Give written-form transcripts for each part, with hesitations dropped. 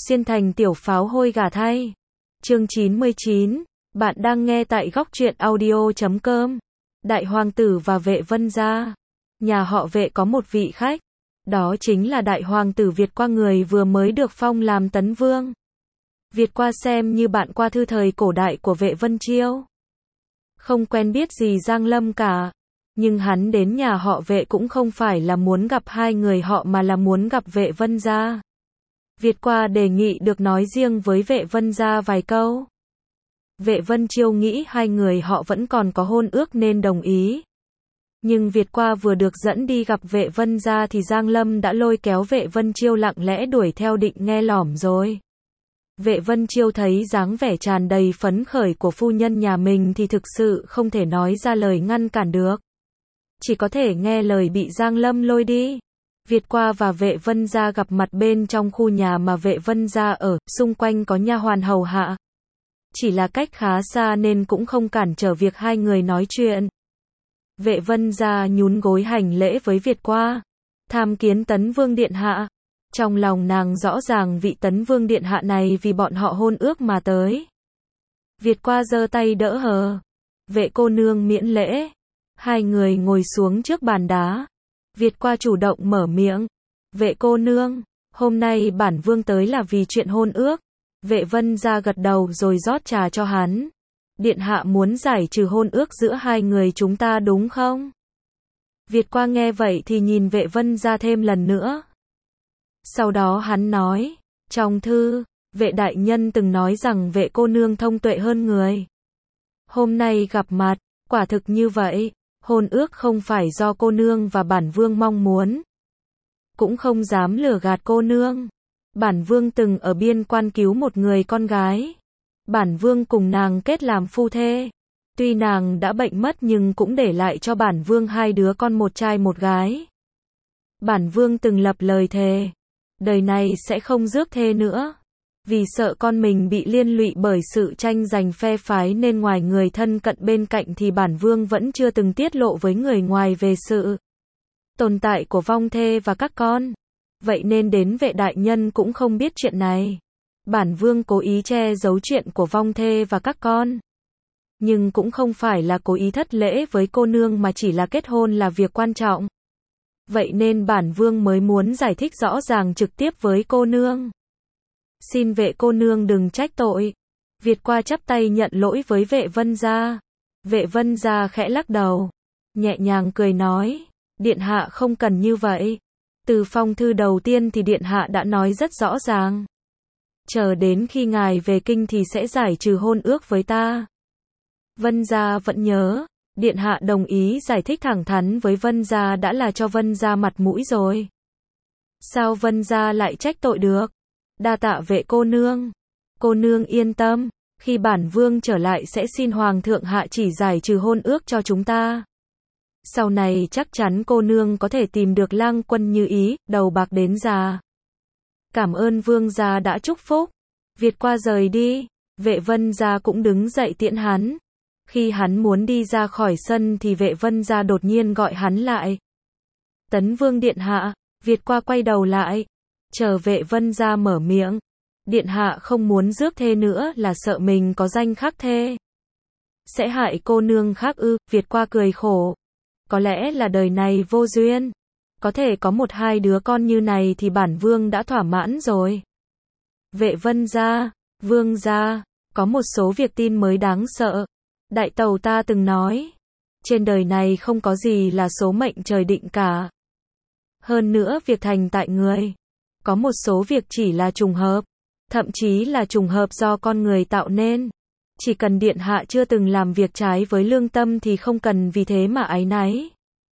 Xuyên thành tiểu pháo hôi gà thay. Chương 99, bạn đang nghe tại góc truyện audio.com. Đại hoàng tử và Vệ Vân gia. Nhà họ Vệ có một vị khách, đó chính là đại hoàng tử Việt Qua, người vừa mới được phong làm tấn vương. Việt Qua xem như bạn qua thư thời cổ đại của Vệ Vân Chiêu. Không quen biết gì Giang Lâm cả, nhưng hắn đến nhà họ Vệ cũng không phải là muốn gặp hai người họ mà là muốn gặp Vệ Vân gia. Việt Qua đề nghị được nói riêng với Vệ Vân gia vài câu. Vệ Vân Chiêu nghĩ hai người họ vẫn còn có hôn ước nên đồng ý. Nhưng Việt Qua vừa được dẫn đi gặp Vệ Vân gia thì Giang Lâm đã lôi kéo Vệ Vân Chiêu lặng lẽ đuổi theo định nghe lỏm rồi. Vệ Vân Chiêu thấy dáng vẻ tràn đầy phấn khởi của phu nhân nhà mình thì thực sự không thể nói ra lời ngăn cản được. Chỉ có thể nghe lời bị Giang Lâm lôi đi. Việt Qua và Vệ Vân gia gặp mặt bên trong khu nhà mà Vệ Vân gia ở, xung quanh có nha hoàn hầu hạ. Chỉ là cách khá xa nên cũng không cản trở việc hai người nói chuyện. Vệ Vân gia nhún gối hành lễ với Việt Qua, tham kiến Tấn Vương điện hạ. Trong lòng nàng rõ ràng vị Tấn Vương điện hạ này vì bọn họ hôn ước mà tới. Việt Qua giơ tay đỡ hờ. Vệ cô nương miễn lễ. Hai người ngồi xuống trước bàn đá. Việt Qua chủ động mở miệng. Vệ cô nương, hôm nay bản vương tới là vì chuyện hôn ước. Vệ Vân gia gật đầu rồi rót trà cho hắn. Điện hạ muốn giải trừ hôn ước giữa hai người chúng ta đúng không? Việt Qua nghe vậy thì nhìn Vệ Vân gia thêm lần nữa. Sau đó hắn nói, trong thư, Vệ đại nhân từng nói rằng Vệ cô nương thông tuệ hơn người. Hôm nay gặp mặt, quả thực như vậy, hôn ước không phải do cô nương và bản vương mong muốn. Cũng không dám lừa gạt cô nương. Bản vương từng ở biên quan cứu một người con gái. Bản vương cùng nàng kết làm phu thê. Tuy nàng đã bệnh mất nhưng cũng để lại cho bản vương hai đứa con, một trai một gái. Bản vương từng lập lời thề, đời này sẽ không rước thê nữa. Vì sợ con mình bị liên lụy bởi sự tranh giành phe phái nên ngoài người thân cận bên cạnh thì bản vương vẫn chưa từng tiết lộ với người ngoài về sự tồn tại của vong thê và các con. Vậy nên đến Vệ đại nhân cũng không biết chuyện này. Bản vương cố ý che giấu chuyện của vong thê và các con. Nhưng cũng không phải là cố ý thất lễ với cô nương mà chỉ là kết hôn là việc quan trọng. Vậy nên bản vương mới muốn giải thích rõ ràng trực tiếp với cô nương. Xin Vệ cô nương đừng trách tội. Việt Qua chắp tay nhận lỗi với Vệ Vân gia. Vệ Vân gia khẽ lắc đầu, nhẹ nhàng cười nói, điện hạ không cần như vậy. Từ phong thư đầu tiên thì điện hạ đã nói rất rõ ràng. Chờ đến khi ngài về kinh thì sẽ giải trừ hôn ước với ta. Vân gia vẫn nhớ, điện hạ đồng ý giải thích thẳng thắn với Vân gia đã là cho Vân gia mặt mũi rồi. Sao Vân gia lại trách tội được? Đa tạ Vệ cô nương. Cô nương yên tâm, khi bản vương trở lại sẽ xin hoàng thượng hạ chỉ giải trừ hôn ước cho chúng ta. Sau này chắc chắn cô nương có thể tìm được lang quân như ý, đầu bạc đến già. Cảm ơn vương gia đã chúc phúc. Việt Qua rời đi, Vệ Vân gia cũng đứng dậy tiễn hắn. Khi hắn muốn đi ra khỏi sân thì Vệ Vân gia đột nhiên gọi hắn lại. Tấn Vương điện hạ. Việt Qua quay đầu lại, chờ Vệ Vân gia mở miệng. Điện hạ không muốn rước thê nữa là sợ mình có danh khác thê sẽ hại cô nương khác ư? Việt Qua cười khổ. Có lẽ là đời này vô duyên. Có thể có một hai đứa con như này thì bản vương đã thỏa mãn rồi. Vệ Vân gia, vương gia, có một số việc tin mới đáng sợ. Đại tàu ta từng nói, trên đời này không có gì là số mệnh trời định cả. Hơn nữa việc thành tại người. Có một số việc chỉ là trùng hợp, thậm chí là trùng hợp do con người tạo nên. Chỉ cần điện hạ chưa từng làm việc trái với lương tâm thì không cần vì thế mà áy náy.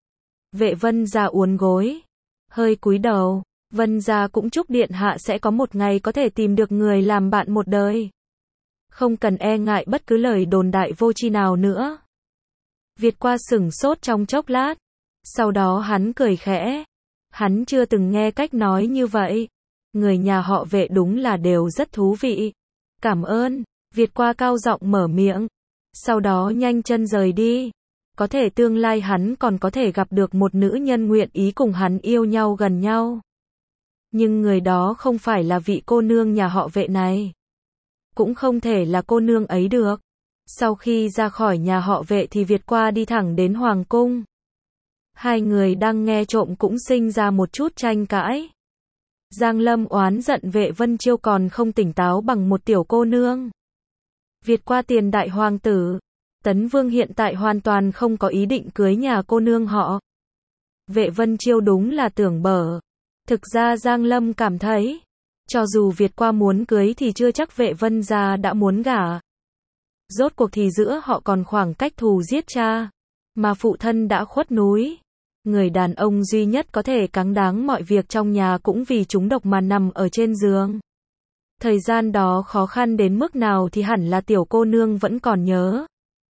Vệ Vân gia uốn gối, hơi cúi đầu. Vân gia cũng chúc điện hạ sẽ có một ngày có thể tìm được người làm bạn một đời. Không cần e ngại bất cứ lời đồn đại vô tri nào nữa. Việt Qua sửng sốt trong chốc lát. Sau đó hắn cười khẽ. Hắn chưa từng nghe cách nói như vậy. Người nhà họ Vệ đúng là đều rất thú vị. Cảm ơn. Việt Qua cao giọng mở miệng. Sau đó nhanh chân rời đi. Có thể tương lai hắn còn có thể gặp được một nữ nhân nguyện ý cùng hắn yêu nhau gần nhau. Nhưng người đó không phải là vị cô nương nhà họ Vệ này. Cũng không thể là cô nương ấy được. Sau khi ra khỏi nhà họ Vệ thì Việt Qua đi thẳng đến Hoàng cung. Hai người đang nghe trộm cũng sinh ra một chút tranh cãi. Giang Lâm oán giận Vệ Vân Chiêu còn không tỉnh táo bằng một tiểu cô nương. Việt Qua tiền đại hoàng tử. Tấn Vương hiện tại hoàn toàn không có ý định cưới nhà cô nương họ. Vệ Vân Chiêu đúng là tưởng bở. Thực ra Giang Lâm cảm thấy, cho dù Việt Qua muốn cưới thì chưa chắc Vệ Vân gia đã muốn gả. Rốt cuộc thì giữa họ còn khoảng cách thù giết cha, mà phụ thân đã khuất núi. Người đàn ông duy nhất có thể cáng đáng mọi việc trong nhà cũng vì trúng độc mà nằm ở trên giường. Thời gian đó khó khăn đến mức nào thì hẳn là tiểu cô nương vẫn còn nhớ.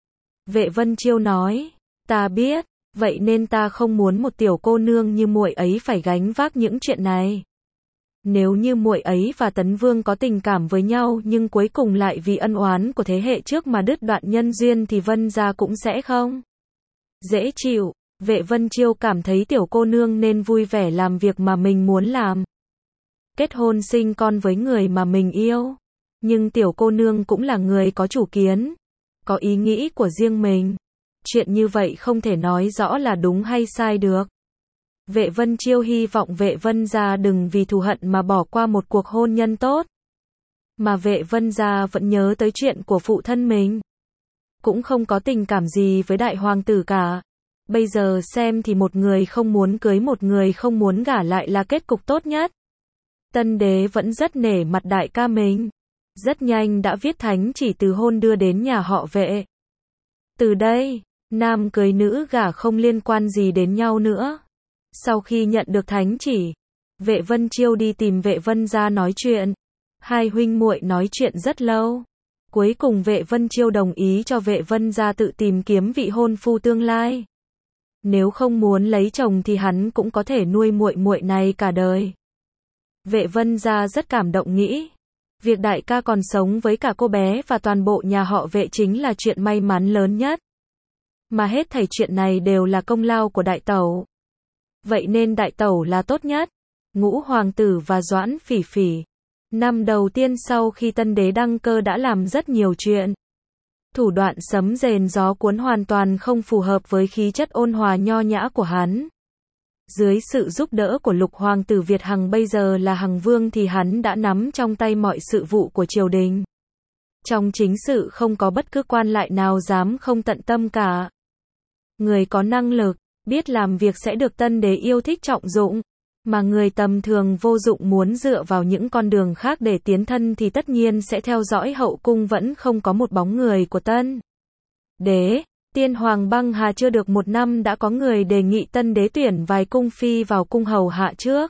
Vệ Vân Chiêu nói, ta biết, vậy nên ta không muốn một tiểu cô nương như muội ấy phải gánh vác những chuyện này. Nếu như muội ấy và Tấn Vương có tình cảm với nhau nhưng cuối cùng lại vì ân oán của thế hệ trước mà đứt đoạn nhân duyên thì Vân gia cũng sẽ không dễ chịu. Vệ Vân Chiêu cảm thấy tiểu cô nương nên vui vẻ làm việc mà mình muốn làm. Kết hôn sinh con với người mà mình yêu. Nhưng tiểu cô nương cũng là người có chủ kiến, có ý nghĩ của riêng mình. Chuyện như vậy không thể nói rõ là đúng hay sai được. Vệ Vân Chiêu hy vọng Vệ Vân gia đừng vì thù hận mà bỏ qua một cuộc hôn nhân tốt. Mà Vệ Vân gia vẫn nhớ tới chuyện của phụ thân mình. Cũng không có tình cảm gì với đại hoàng tử cả. Bây giờ xem thì một người không muốn cưới một người không muốn gả lại là kết cục tốt nhất. Tân đế vẫn rất nể mặt đại ca mình. Rất nhanh đã viết thánh chỉ từ hôn đưa đến nhà họ Vệ. Từ đây, nam cưới nữ gả không liên quan gì đến nhau nữa. Sau khi nhận được thánh chỉ, Vệ Vân Chiêu đi tìm Vệ Vân gia nói chuyện. Hai huynh muội nói chuyện rất lâu. Cuối cùng Vệ Vân Chiêu đồng ý cho Vệ Vân gia tự tìm kiếm vị hôn phu tương lai. Nếu không muốn lấy chồng thì hắn cũng có thể nuôi muội muội này cả đời. Vệ Vân gia rất cảm động nghĩ, việc đại ca còn sống với cả cô bé và toàn bộ nhà họ Vệ chính là chuyện may mắn lớn nhất. Mà hết thảy chuyện này đều là công lao của đại tẩu. Vậy nên đại tẩu là tốt nhất. Ngũ hoàng tử và Doãn Phỉ Phỉ. Năm đầu tiên sau khi tân đế đăng cơ đã làm rất nhiều chuyện. Thủ đoạn sấm rền gió cuốn hoàn toàn không phù hợp với khí chất ôn hòa nho nhã của hắn. Dưới sự giúp đỡ của lục hoàng tử Việt Hằng bây giờ là Hằng Vương thì hắn đã nắm trong tay mọi sự vụ của triều đình. Trong chính sự không có bất cứ quan lại nào dám không tận tâm cả. Người có năng lực, biết làm việc sẽ được tân đế yêu thích trọng dụng. Mà người tầm thường vô dụng muốn dựa vào những con đường khác để tiến thân thì tất nhiên sẽ theo dõi hậu cung vẫn không có một bóng người của tân đế. Tiên hoàng Băng Hà chưa được một năm đã có người đề nghị tân đế tuyển vài cung phi vào cung hầu hạ trước.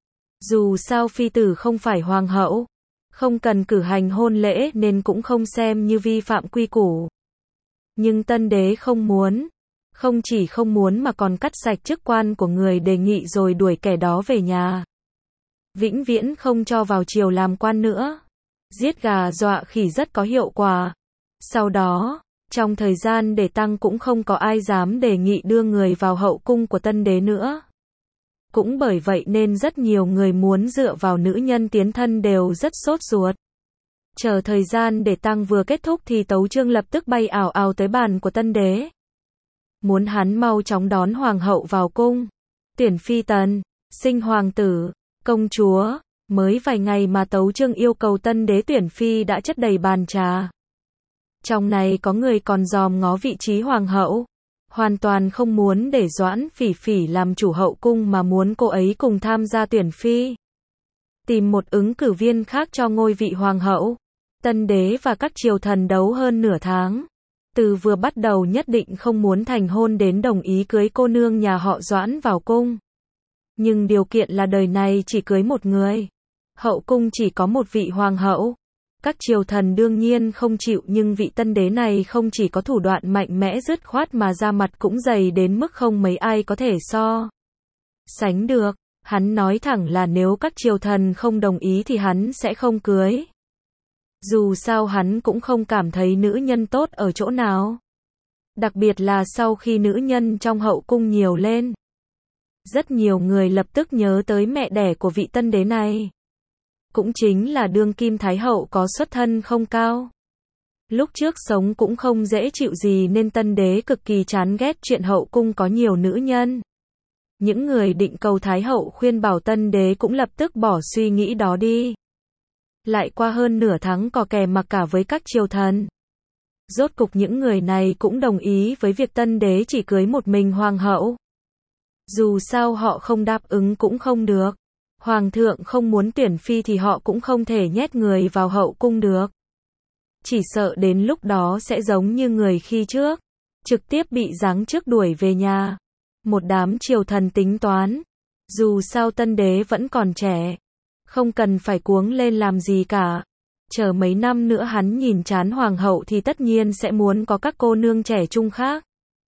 Dù sao phi tử không phải hoàng hậu, không cần cử hành hôn lễ nên cũng không xem như vi phạm quy củ. Nhưng tân đế không muốn. Không chỉ không muốn mà còn cắt sạch chức quan của người đề nghị rồi đuổi kẻ đó về nhà. Vĩnh viễn không cho vào triều làm quan nữa. Giết gà dọa khỉ rất có hiệu quả. Sau đó, trong thời gian để tăng cũng không có ai dám đề nghị đưa người vào hậu cung của tân đế nữa. Cũng bởi vậy nên rất nhiều người muốn dựa vào nữ nhân tiến thân đều rất sốt ruột. Chờ thời gian để tăng vừa kết thúc thì tấu chương lập tức bay ảo ảo tới bàn của tân đế. Muốn hắn mau chóng đón hoàng hậu vào cung. Tuyển phi tần, sinh hoàng tử, công chúa. Mới vài ngày mà tấu chương yêu cầu tân đế tuyển phi đã chất đầy bàn trà. Trong này có người còn dòm ngó vị trí hoàng hậu. Hoàn toàn không muốn để Doãn Phỉ Phỉ làm chủ hậu cung mà muốn cô ấy cùng tham gia tuyển phi. Tìm một ứng cử viên khác cho ngôi vị hoàng hậu. Tân đế và các triều thần đấu hơn nửa tháng. Từ vừa bắt đầu nhất định không muốn thành hôn đến đồng ý cưới cô nương nhà họ Doãn vào cung. Nhưng điều kiện là đời này chỉ cưới một người. Hậu cung chỉ có một vị hoàng hậu. Các triều thần đương nhiên không chịu nhưng vị tân đế này không chỉ có thủ đoạn mạnh mẽ dứt khoát mà da mặt cũng dày đến mức không mấy ai có thể so sánh được. Hắn nói thẳng là nếu các triều thần không đồng ý thì hắn sẽ không cưới. Dù sao hắn cũng không cảm thấy nữ nhân tốt ở chỗ nào. Đặc biệt là sau khi nữ nhân trong hậu cung nhiều lên. Rất nhiều người lập tức nhớ tới mẹ đẻ của vị tân đế này. Cũng chính là đương kim thái hậu có xuất thân không cao. Lúc trước sống cũng không dễ chịu gì nên tân đế cực kỳ chán ghét chuyện hậu cung có nhiều nữ nhân. Những người định cầu thái hậu khuyên bảo tân đế cũng lập tức bỏ suy nghĩ đó đi. Lại qua hơn nửa tháng cò kè mặc cả với các triều thần. Rốt cục những người này cũng đồng ý với việc tân đế chỉ cưới một mình hoàng hậu. Dù sao họ không đáp ứng cũng không được. Hoàng thượng không muốn tuyển phi thì họ cũng không thể nhét người vào hậu cung được. Chỉ sợ đến lúc đó sẽ giống như người khi trước, trực tiếp bị giáng chức đuổi về nhà. Một đám triều thần tính toán, dù sao tân đế vẫn còn trẻ, không cần phải cuống lên làm gì cả. Chờ mấy năm nữa hắn nhìn chán hoàng hậu thì tất nhiên sẽ muốn có các cô nương trẻ trung khác.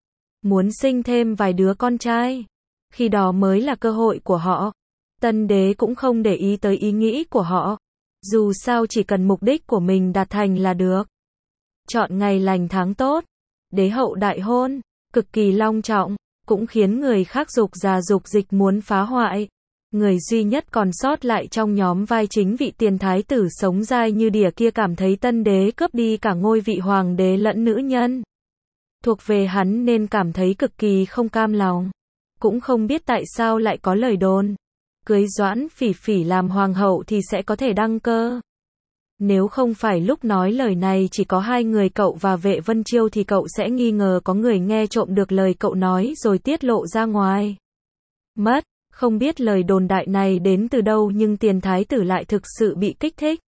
Muốn sinh thêm vài đứa con trai. Khi đó mới là cơ hội của họ. Tân đế cũng không để ý tới ý nghĩ của họ. Dù sao chỉ cần mục đích của mình đạt thành là được. Chọn ngày lành tháng tốt. Đế hậu đại hôn, cực kỳ long trọng, cũng khiến người khác dục già dục dịch muốn phá hoại. Người duy nhất còn sót lại trong nhóm vai chính vị tiền thái tử sống dai như đỉa kia cảm thấy tân đế cướp đi cả ngôi vị hoàng đế lẫn nữ nhân thuộc về hắn nên cảm thấy cực kỳ không cam lòng. Cũng không biết tại sao lại có lời đồn cưới Doãn Phỉ Phỉ làm hoàng hậu thì sẽ có thể đăng cơ. Nếu không phải lúc nói lời này chỉ có hai người cậu và Vệ Vân Chiêu thì cậu sẽ nghi ngờ có người nghe trộm được lời cậu nói rồi tiết lộ ra ngoài. Mất, không biết lời đồn đại này đến từ đâu nhưng tiền thái tử lại thực sự bị kích thích.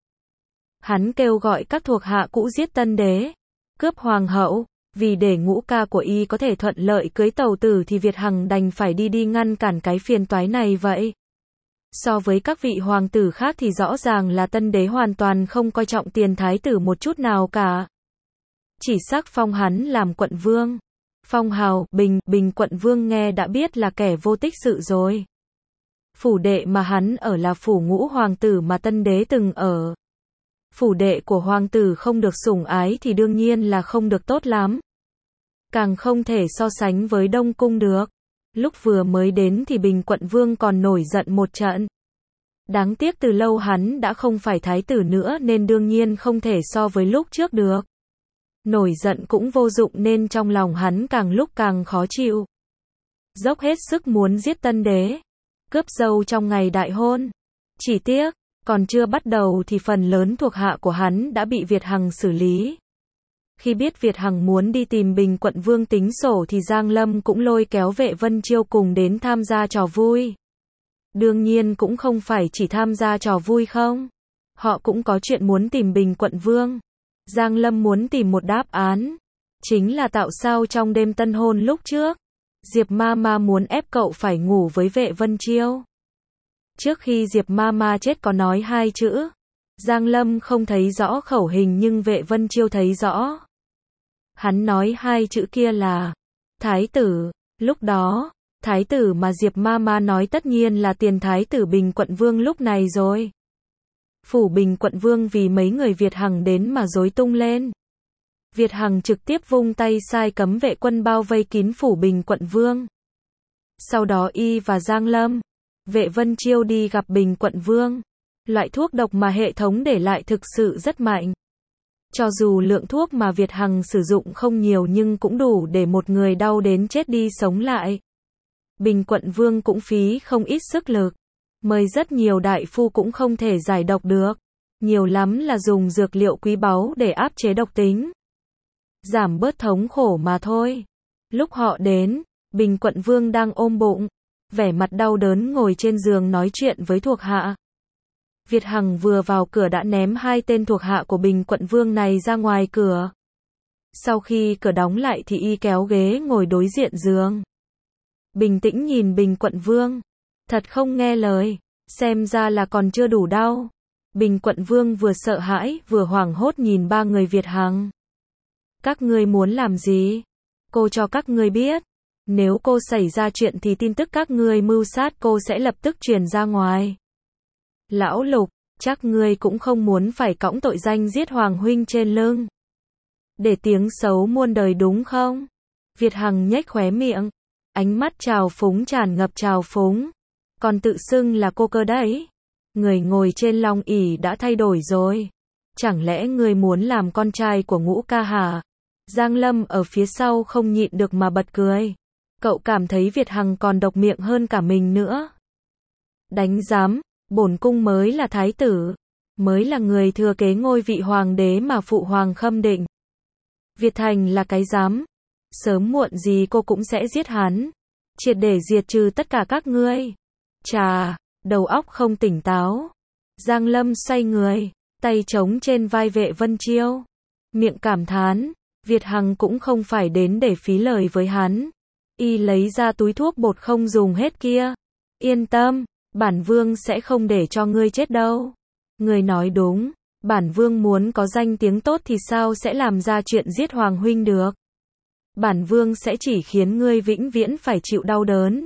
Hắn kêu gọi các thuộc hạ cũ giết tân đế, cướp hoàng hậu, vì để ngũ ca của y có thể thuận lợi cưới tàu tử thì Việt Hằng đành phải đi ngăn cản cái phiền toái này vậy. So với các vị hoàng tử khác thì rõ ràng là tân đế hoàn toàn không coi trọng tiền thái tử một chút nào cả. Chỉ sắc phong hắn làm quận vương. Phong hào, bình quận vương nghe đã biết là kẻ vô tích sự rồi. Phủ đệ mà hắn ở là phủ ngũ hoàng tử mà tân đế từng ở. Phủ đệ của hoàng tử không được sủng ái thì đương nhiên là không được tốt lắm. Càng không thể so sánh với Đông Cung được. Lúc vừa mới đến thì Bình quận vương còn nổi giận một trận. Đáng tiếc từ lâu hắn đã không phải thái tử nữa nên đương nhiên không thể so với lúc trước được. Nổi giận cũng vô dụng nên trong lòng hắn càng lúc càng khó chịu. Dốc hết sức muốn giết tân đế, cướp dâu trong ngày đại hôn. Chỉ tiếc, còn chưa bắt đầu thì phần lớn thuộc hạ của hắn đã bị Việt Hằng xử lý. Khi biết Việt Hằng muốn đi tìm Bình quận vương tính sổ thì Giang Lâm cũng lôi kéo Vệ Vân Chiêu cùng đến tham gia trò vui. Đương nhiên cũng không phải chỉ tham gia trò vui không. Họ cũng có chuyện muốn tìm Bình quận vương. Giang Lâm muốn tìm một đáp án. Chính là tạo sao trong đêm tân hôn lúc trước. Diệp Mama muốn ép cậu phải ngủ với Vệ Vân Chiêu. Trước khi Diệp Mama chết có nói hai chữ. Giang Lâm không thấy rõ khẩu hình nhưng Vệ Vân Chiêu thấy rõ. Hắn nói hai chữ kia là thái tử. Lúc đó, thái tử mà Diệp Mama nói tất nhiên là tiền thái tử Bình quận vương lúc này rồi. Phủ Bình quận vương vì mấy người Việt Hằng đến mà rối tung lên. Việt Hằng trực tiếp vung tay sai cấm vệ quân bao vây kín phủ Bình quận vương. Sau đó y và Giang Lâm, Vệ Vân Chiêu đi gặp Bình quận vương. Loại thuốc độc mà hệ thống để lại thực sự rất mạnh. Cho dù lượng thuốc mà Việt Hằng sử dụng không nhiều nhưng cũng đủ để một người đau đến chết đi sống lại. Bình quận vương cũng phí không ít sức lực. Mời rất nhiều đại phu cũng không thể giải độc được. Nhiều lắm là dùng dược liệu quý báu để áp chế độc tính. Giảm bớt thống khổ mà thôi. Lúc họ đến, Bình quận vương đang ôm bụng. Vẻ mặt đau đớn ngồi trên giường nói chuyện với thuộc hạ. Việt Hằng vừa vào cửa đã ném hai tên thuộc hạ của Bình quận vương này ra ngoài cửa. Sau khi cửa đóng lại thì y kéo ghế ngồi đối diện giường. Bình tĩnh nhìn Bình quận vương. Thật không nghe lời, xem ra là còn chưa đủ đau. Bình quận vương vừa sợ hãi vừa hoảng hốt nhìn ba người Việt Hằng. Các ngươi muốn làm gì? Cô cho các ngươi biết. Nếu cô xảy ra chuyện thì tin tức các ngươi mưu sát cô sẽ lập tức truyền ra ngoài. Lão Lục, chắc ngươi cũng không muốn phải cõng tội danh giết Hoàng huynh trên lưng. Để tiếng xấu muôn đời đúng không? Việt Hằng nhếch khóe miệng. Ánh mắt trào phúng tràn ngập trào phúng. Còn tự xưng là cô cơ đấy. Người ngồi trên long ỷ đã thay đổi rồi. Chẳng lẽ ngươi muốn làm con trai của Ngũ ca hả? Giang Lâm ở phía sau không nhịn được mà bật cười. Cậu cảm thấy Việt Hằng còn độc miệng hơn cả mình nữa. Đánh giám, bổn cung mới là thái tử, mới là người thừa kế ngôi vị hoàng đế mà phụ hoàng khâm định. Việt Thành là cái giám, sớm muộn gì cô cũng sẽ giết hắn, triệt để diệt trừ tất cả các ngươi. Chà, đầu óc không tỉnh táo. Giang Lâm xoay người, tay trống trên vai Vệ Vân Chiêu, miệng cảm thán, Việt Hằng cũng không phải đến để phí lời với hắn. Y lấy ra túi thuốc bột không dùng hết kia. Yên tâm, bản vương sẽ không để cho ngươi chết đâu. Ngươi nói đúng, bản vương muốn có danh tiếng tốt thì sao sẽ làm ra chuyện giết hoàng huynh được. Bản vương sẽ chỉ khiến ngươi vĩnh viễn phải chịu đau đớn.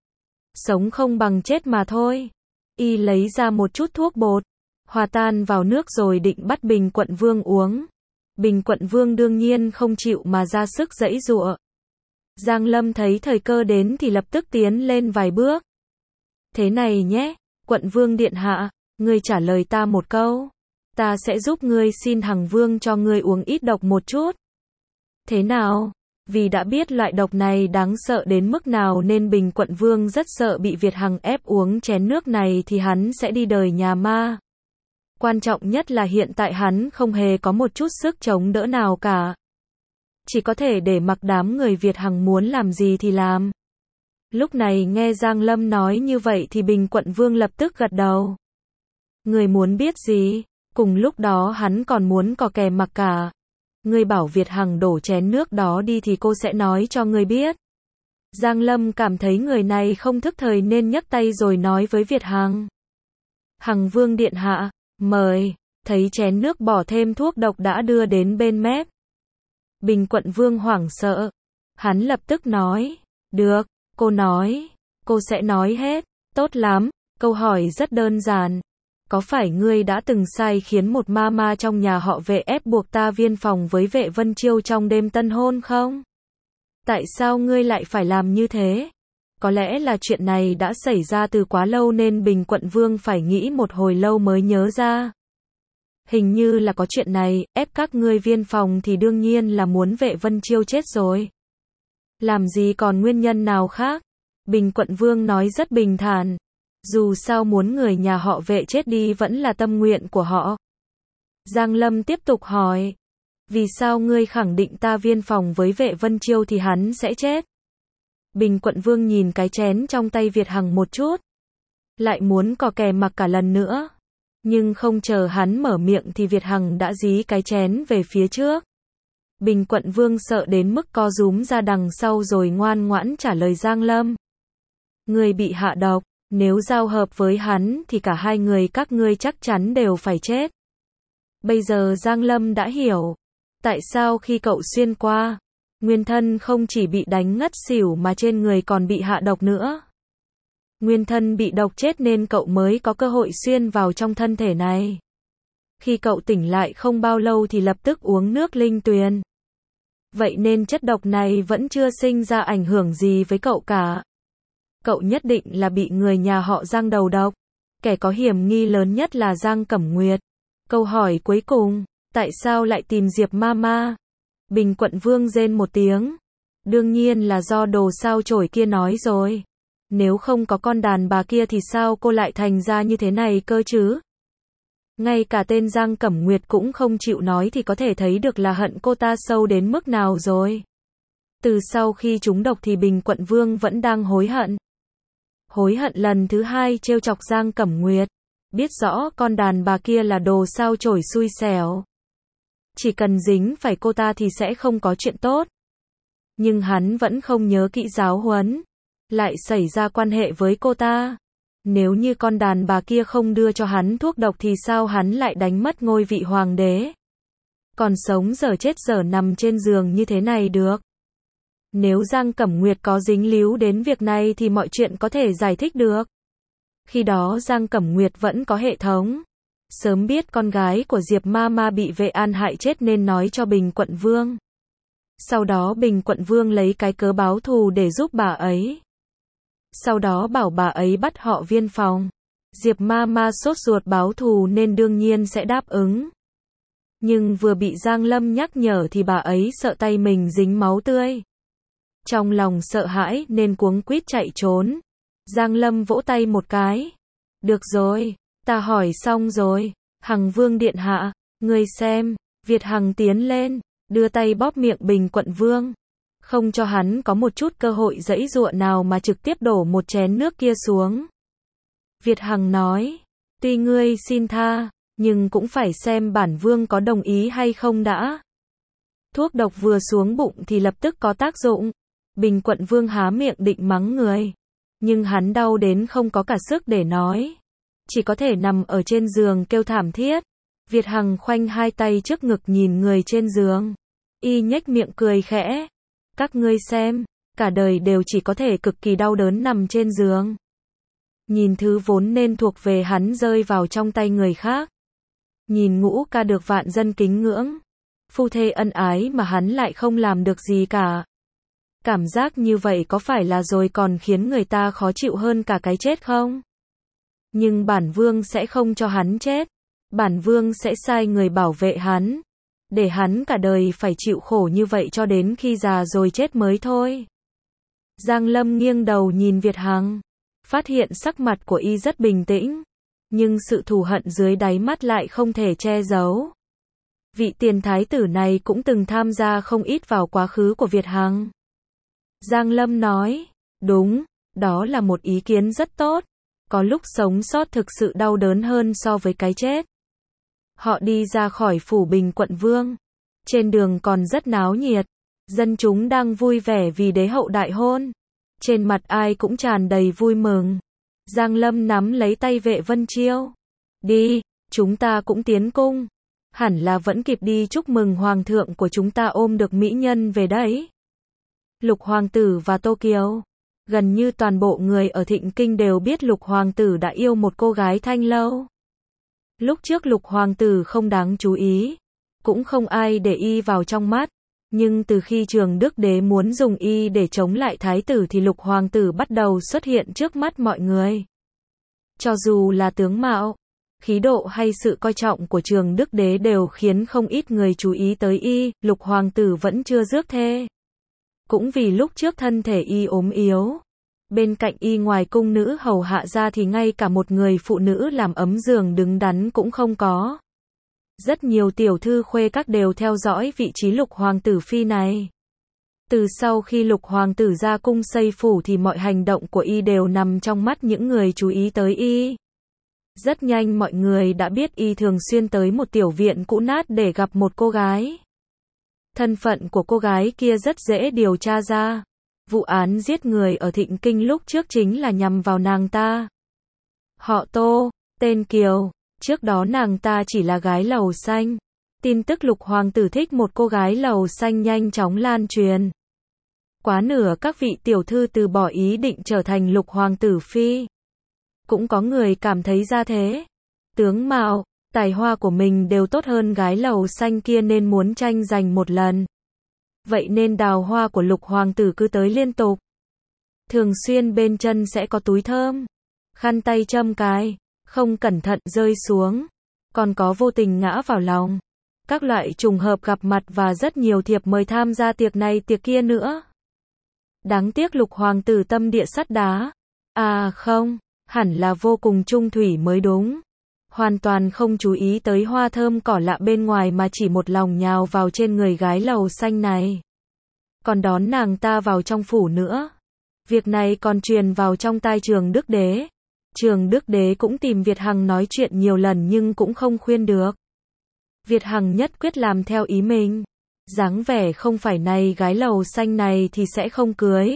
Sống không bằng chết mà thôi. Y lấy ra một chút thuốc bột, hòa tan vào nước rồi định bắt Bình Quận Vương uống. Bình Quận Vương đương nhiên không chịu mà ra sức giãy giụa. Giang Lâm thấy thời cơ đến thì lập tức tiến lên vài bước. Thế này nhé, Quận Vương điện hạ, ngươi trả lời ta một câu. Ta sẽ giúp ngươi xin Hằng Vương cho ngươi uống ít độc một chút. Thế nào? Vì đã biết loại độc này đáng sợ đến mức nào nên Bình Quận Vương rất sợ bị Việt Hằng ép uống chén nước này thì hắn sẽ đi đời nhà ma. Quan trọng nhất là hiện tại hắn không hề có một chút sức chống đỡ nào cả. Chỉ có thể để mặc đám người Việt Hằng muốn làm gì thì làm. Lúc này nghe Giang Lâm nói như vậy thì Bình Quận Vương lập tức gật đầu. Người muốn biết gì? Cùng lúc đó hắn còn muốn cò kè mặc cả. Ngươi bảo Việt Hằng đổ chén nước đó đi thì cô sẽ nói cho ngươi biết. Giang Lâm cảm thấy người này không thức thời nên nhấc tay rồi nói với Việt Hằng. Hằng Vương điện hạ, mời. Thấy chén nước bỏ thêm thuốc độc đã đưa đến bên mép. Bình Quận Vương hoảng sợ. Hắn lập tức nói. Được, cô nói. Cô sẽ nói hết. Tốt lắm, câu hỏi rất đơn giản. Có phải ngươi đã từng sai khiến một ma trong nhà họ Vệ ép buộc ta viên phòng với Vệ Vân Chiêu trong đêm tân hôn không? Tại sao ngươi lại phải làm như thế? Có lẽ là chuyện này đã xảy ra từ quá lâu nên Bình Quận Vương phải nghĩ một hồi lâu mới nhớ ra. Hình như là có chuyện này, ép các ngươi viên phòng thì đương nhiên là muốn Vệ Vân Chiêu chết rồi. Làm gì còn nguyên nhân nào khác? Bình Quận Vương nói rất bình thản. Dù sao muốn người nhà họ Vệ chết đi vẫn là tâm nguyện của họ. Giang Lâm tiếp tục hỏi. Vì sao ngươi khẳng định ta viên phòng với Vệ Vân Chiêu thì hắn sẽ chết? Bình Quận Vương nhìn cái chén trong tay Việt Hằng một chút. Lại muốn cò kè mặc cả lần nữa. Nhưng không chờ hắn mở miệng thì Việt Hằng đã dí cái chén về phía trước. Bình Quận Vương sợ đến mức co rúm ra đằng sau rồi ngoan ngoãn trả lời Giang Lâm. Người bị hạ độc, nếu giao hợp với hắn thì cả hai người các ngươi chắc chắn đều phải chết. Bây giờ Giang Lâm đã hiểu. Tại sao khi cậu xuyên qua, Nguyên Thân không chỉ bị đánh ngất xỉu mà trên người còn bị hạ độc nữa. Nguyên Thân bị độc chết nên cậu mới có cơ hội xuyên vào trong thân thể này. Khi cậu tỉnh lại không bao lâu thì lập tức uống nước linh tuyền. Vậy nên chất độc này vẫn chưa sinh ra ảnh hưởng gì với cậu cả. Cậu nhất định là bị người nhà họ Giang đầu độc. Kẻ có hiểm nghi lớn nhất là Giang Cẩm Nguyệt. Câu hỏi cuối cùng, tại sao lại tìm Diệp Mama? Bình Quận Vương rên một tiếng. Đương nhiên là do đồ sao chổi kia nói rồi. Nếu không có con đàn bà kia thì sao cô lại thành ra như thế này cơ chứ? Ngay cả tên Giang Cẩm Nguyệt cũng không chịu nói thì có thể thấy được là hận cô ta sâu đến mức nào rồi. Từ sau khi trúng độc thì Bình Quận Vương vẫn đang hối hận. Hối hận lần thứ hai trêu chọc Giang Cẩm Nguyệt. Biết rõ con đàn bà kia là đồ sao chổi xui xẻo. Chỉ cần dính phải cô ta thì sẽ không có chuyện tốt. Nhưng hắn vẫn không nhớ kỹ giáo huấn. Lại xảy ra quan hệ với cô ta. Nếu như con đàn bà kia không đưa cho hắn thuốc độc thì sao hắn lại đánh mất ngôi vị hoàng đế? Còn sống giờ chết giờ nằm trên giường như thế này được. Nếu Giang Cẩm Nguyệt có dính líu đến việc này thì mọi chuyện có thể giải thích được. Khi đó Giang Cẩm Nguyệt vẫn có hệ thống. Sớm biết con gái của Diệp Mama bị Vệ An hại chết nên nói cho Bình Quận Vương. Sau đó Bình Quận Vương lấy cái cớ báo thù để giúp bà ấy. Sau đó bảo bà ấy bắt họ Viên phòng. Diệp ma ma sốt ruột báo thù nên đương nhiên sẽ đáp ứng. Nhưng vừa bị Giang Lâm nhắc nhở thì bà ấy sợ tay mình dính máu tươi. Trong lòng sợ hãi nên cuống quýt chạy trốn. Giang Lâm vỗ tay một cái. Được rồi, ta hỏi xong rồi. Hằng Vương điện hạ, ngươi xem. Việt Hằng tiến lên, đưa tay bóp miệng Bình Quận Vương. Không cho hắn có một chút cơ hội giãy giụa nào mà trực tiếp đổ một chén nước kia xuống. Việt Hằng nói, tuy ngươi xin tha, nhưng cũng phải xem bản vương có đồng ý hay không đã. Thuốc độc vừa xuống bụng thì lập tức có tác dụng. Bình Quận Vương há miệng định mắng người. Nhưng hắn đau đến không có cả sức để nói. Chỉ có thể nằm ở trên giường kêu thảm thiết. Việt Hằng khoanh hai tay trước ngực nhìn người trên giường. Y nhếch miệng cười khẽ. Các ngươi xem, cả đời đều chỉ có thể cực kỳ đau đớn nằm trên giường. Nhìn thứ vốn nên thuộc về hắn rơi vào trong tay người khác. Nhìn Ngũ Ca được vạn dân kính ngưỡng. Phu thê ân ái mà hắn lại không làm được gì cả. Cảm giác như vậy có phải là rồi còn khiến người ta khó chịu hơn cả cái chết không? Nhưng bản vương sẽ không cho hắn chết. Bản vương sẽ sai người bảo vệ hắn. Để hắn cả đời phải chịu khổ như vậy cho đến khi già rồi chết mới thôi. Giang Lâm nghiêng đầu nhìn Việt Hằng. Phát hiện sắc mặt của y rất bình tĩnh. Nhưng sự thù hận dưới đáy mắt lại không thể che giấu. Vị tiền thái tử này cũng từng tham gia không ít vào quá khứ của Việt Hằng. Giang Lâm nói, đúng, đó là một ý kiến rất tốt. Có lúc sống sót thực sự đau đớn hơn so với cái chết. Họ đi ra khỏi phủ Bình Quận Vương. Trên đường còn rất náo nhiệt. Dân chúng đang vui vẻ vì đế hậu đại hôn. Trên mặt ai cũng tràn đầy vui mừng. Giang Lâm nắm lấy tay Vệ Vân Chiêu. Đi, chúng ta cũng tiến cung. Hẳn là vẫn kịp đi chúc mừng hoàng thượng của chúng ta ôm được mỹ nhân về đấy. Lục hoàng tử và Tô Kiều. Gần như toàn bộ người ở Thịnh Kinh đều biết Lục hoàng tử đã yêu một cô gái Thanh Lâu. Lúc trước Lục hoàng tử không đáng chú ý. Cũng không ai để y vào trong mắt. Nhưng từ khi Trường Đức Đế muốn dùng y để chống lại thái tử thì Lục hoàng tử bắt đầu xuất hiện trước mắt mọi người. Cho dù là tướng mạo, khí độ hay sự coi trọng của Trường Đức Đế đều khiến không ít người chú ý tới y, Lục hoàng tử vẫn chưa rước thê. Cũng vì lúc trước thân thể y ốm yếu. Bên cạnh y ngoài cung nữ hầu hạ ra thì ngay cả một người phụ nữ làm ấm giường đứng đắn cũng không có. Rất nhiều tiểu thư khuê các đều theo dõi vị trí Lục hoàng tử phi này. Từ sau khi Lục hoàng tử ra cung xây phủ thì mọi hành động của y đều nằm trong mắt những người chú ý tới y. Rất nhanh mọi người đã biết y thường xuyên tới một tiểu viện cũ nát để gặp một cô gái. Thân phận của cô gái kia rất dễ điều tra ra. Vụ án giết người ở Thịnh Kinh lúc trước chính là nhằm vào nàng ta. Họ Tô, tên Kiều. Trước đó nàng ta chỉ là gái lầu xanh. Tin tức Lục hoàng tử thích một cô gái lầu xanh nhanh chóng lan truyền. Quá nửa các vị tiểu thư từ bỏ ý định trở thành Lục hoàng tử phi. Cũng có người cảm thấy ra thế. Tướng mạo, tài hoa của mình đều tốt hơn gái lầu xanh kia nên muốn tranh giành một lần. Vậy nên đào hoa của Lục hoàng tử cứ tới liên tục. Thường xuyên bên chân sẽ có túi thơm. Khăn tay châm cài. Không cẩn thận rơi xuống. Còn có vô tình ngã vào lòng. Các loại trùng hợp gặp mặt và rất nhiều thiệp mời tham gia tiệc này tiệc kia nữa. Đáng tiếc Lục hoàng tử tâm địa sắt đá. À không, hẳn là vô cùng trung thủy mới đúng. Hoàn toàn không chú ý tới hoa thơm cỏ lạ bên ngoài mà chỉ một lòng nhào vào trên người gái lầu xanh này. Còn đón nàng ta vào trong phủ nữa. Việc này còn truyền vào trong tai Trường Đức Đế. Trường Đức Đế cũng tìm Việt Hằng nói chuyện nhiều lần nhưng cũng không khuyên được. Việt Hằng nhất quyết làm theo ý mình. Dáng vẻ không phải này gái lầu xanh này thì sẽ không cưới.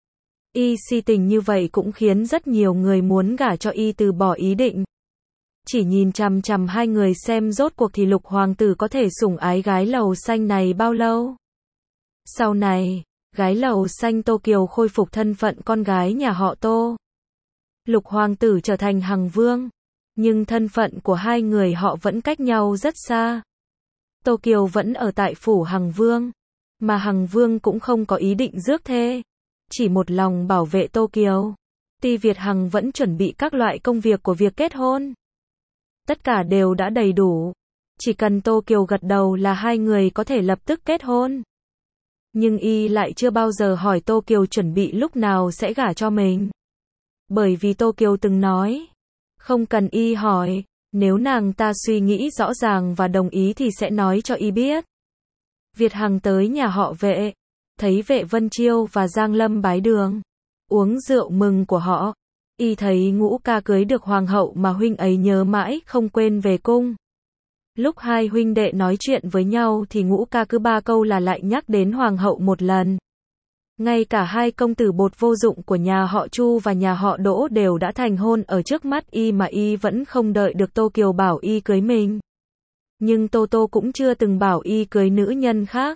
Y si tình như vậy cũng khiến rất nhiều người muốn gả cho y từ bỏ ý định. Chỉ nhìn chằm chằm hai người xem rốt cuộc thì Lục hoàng tử có thể sủng ái gái lầu xanh này bao lâu. Sau này, gái lầu xanh Tô Kiều khôi phục thân phận con gái nhà họ Tô. Lục hoàng tử trở thành Hằng Vương. Nhưng thân phận của hai người họ vẫn cách nhau rất xa. Tô Kiều vẫn ở tại phủ Hằng Vương. Mà Hằng Vương cũng không có ý định rước thê, chỉ một lòng bảo vệ Tô Kiều. Ti Việt Hằng vẫn chuẩn bị các loại công việc của việc kết hôn. Tất cả đều đã đầy đủ. Chỉ cần Tô Kiều gật đầu là hai người có thể lập tức kết hôn. Nhưng y lại chưa bao giờ hỏi Tô Kiều chuẩn bị lúc nào sẽ gả cho mình. Bởi vì Tô Kiều từng nói, không cần y hỏi, nếu nàng ta suy nghĩ rõ ràng và đồng ý thì sẽ nói cho y biết. Việt Hằng tới nhà họ Vệ, thấy Vệ Vân Chiêu và Giang Lâm bái đường, uống rượu mừng của họ. Y thấy Ngũ ca cưới được hoàng hậu mà huynh ấy nhớ mãi không quên về cung. Lúc hai huynh đệ nói chuyện với nhau thì Ngũ ca cứ ba câu là lại nhắc đến hoàng hậu một lần. Ngay cả hai công tử bột vô dụng của nhà họ Chu và nhà họ Đỗ đều đã thành hôn ở trước mắt y mà y vẫn không đợi được Tô Kiều bảo y cưới mình. Nhưng Tô Tô cũng chưa từng bảo y cưới nữ nhân khác.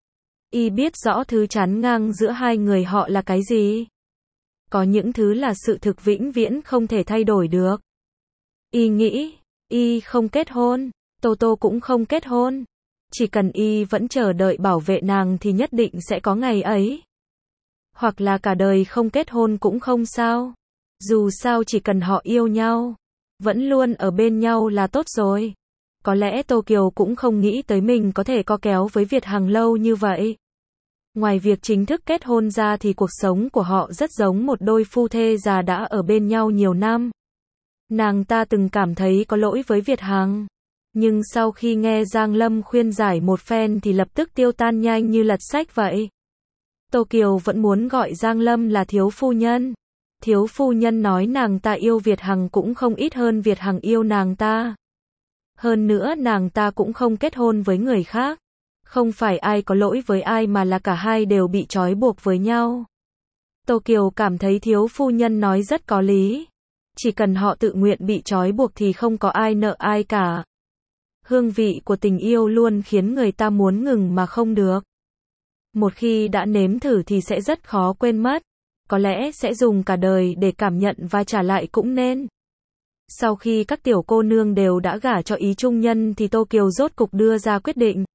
Y biết rõ thứ chắn ngang giữa hai người họ là cái gì. Có những thứ là sự thực vĩnh viễn không thể thay đổi được. Y nghĩ, y không kết hôn, Tô Tô cũng không kết hôn. Chỉ cần y vẫn chờ đợi bảo vệ nàng thì nhất định sẽ có ngày ấy. Hoặc là cả đời không kết hôn cũng không sao. Dù sao chỉ cần họ yêu nhau, vẫn luôn ở bên nhau là tốt rồi. Có lẽ Tô Kiều cũng không nghĩ tới mình có thể co kéo với Việt Hằng lâu như vậy. Ngoài việc chính thức kết hôn ra thì cuộc sống của họ rất giống một đôi phu thê già đã ở bên nhau nhiều năm. Nàng ta từng cảm thấy có lỗi với Việt Hằng. Nhưng sau khi nghe Giang Lâm khuyên giải một phen thì lập tức tiêu tan nhanh như lật sách vậy. Tô Kiều vẫn muốn gọi Giang Lâm là thiếu phu nhân. Thiếu phu nhân nói nàng ta yêu Việt Hằng cũng không ít hơn Việt Hằng yêu nàng ta. Hơn nữa nàng ta cũng không kết hôn với người khác. Không phải ai có lỗi với ai mà là cả hai đều bị trói buộc với nhau. Tô Kiều cảm thấy thiếu phu nhân nói rất có lý. Chỉ cần họ tự nguyện bị trói buộc thì không có ai nợ ai cả. Hương vị của tình yêu luôn khiến người ta muốn ngừng mà không được. Một khi đã nếm thử thì sẽ rất khó quên mất. Có lẽ sẽ dùng cả đời để cảm nhận và trả lại cũng nên. Sau khi các tiểu cô nương đều đã gả cho ý trung nhân thì Tô Kiều rốt cục đưa ra quyết định.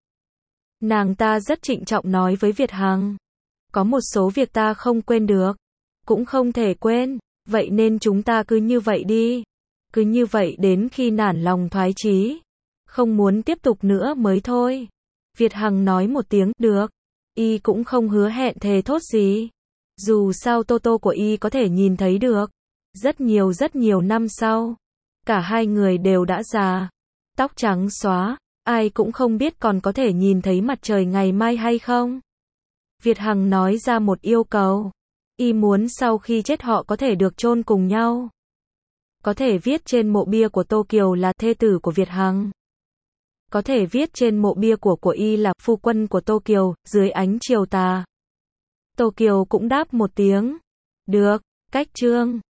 Nàng ta rất trịnh trọng nói với Việt Hằng. Có một số việc ta không quên được. Cũng không thể quên. Vậy nên chúng ta cứ như vậy đi. Cứ như vậy đến khi nản lòng thoái chí. Không muốn tiếp tục nữa mới thôi. Việt Hằng nói một tiếng, được. Y cũng không hứa hẹn thề thốt gì. Dù sao Tô Tô của y có thể nhìn thấy được. Rất nhiều năm sau. Cả hai người đều đã già. Tóc trắng xóa. Ai cũng không biết còn có thể nhìn thấy mặt trời ngày mai hay không. Việt Hằng nói ra một yêu cầu. Y muốn sau khi chết họ có thể được chôn cùng nhau. Có thể viết trên mộ bia của Tô Kiều là thê tử của Việt Hằng. Có thể viết trên mộ bia của y là phu quân của Tô Kiều, dưới ánh chiều tà. Tô Kiều cũng đáp một tiếng. Được, cách chương.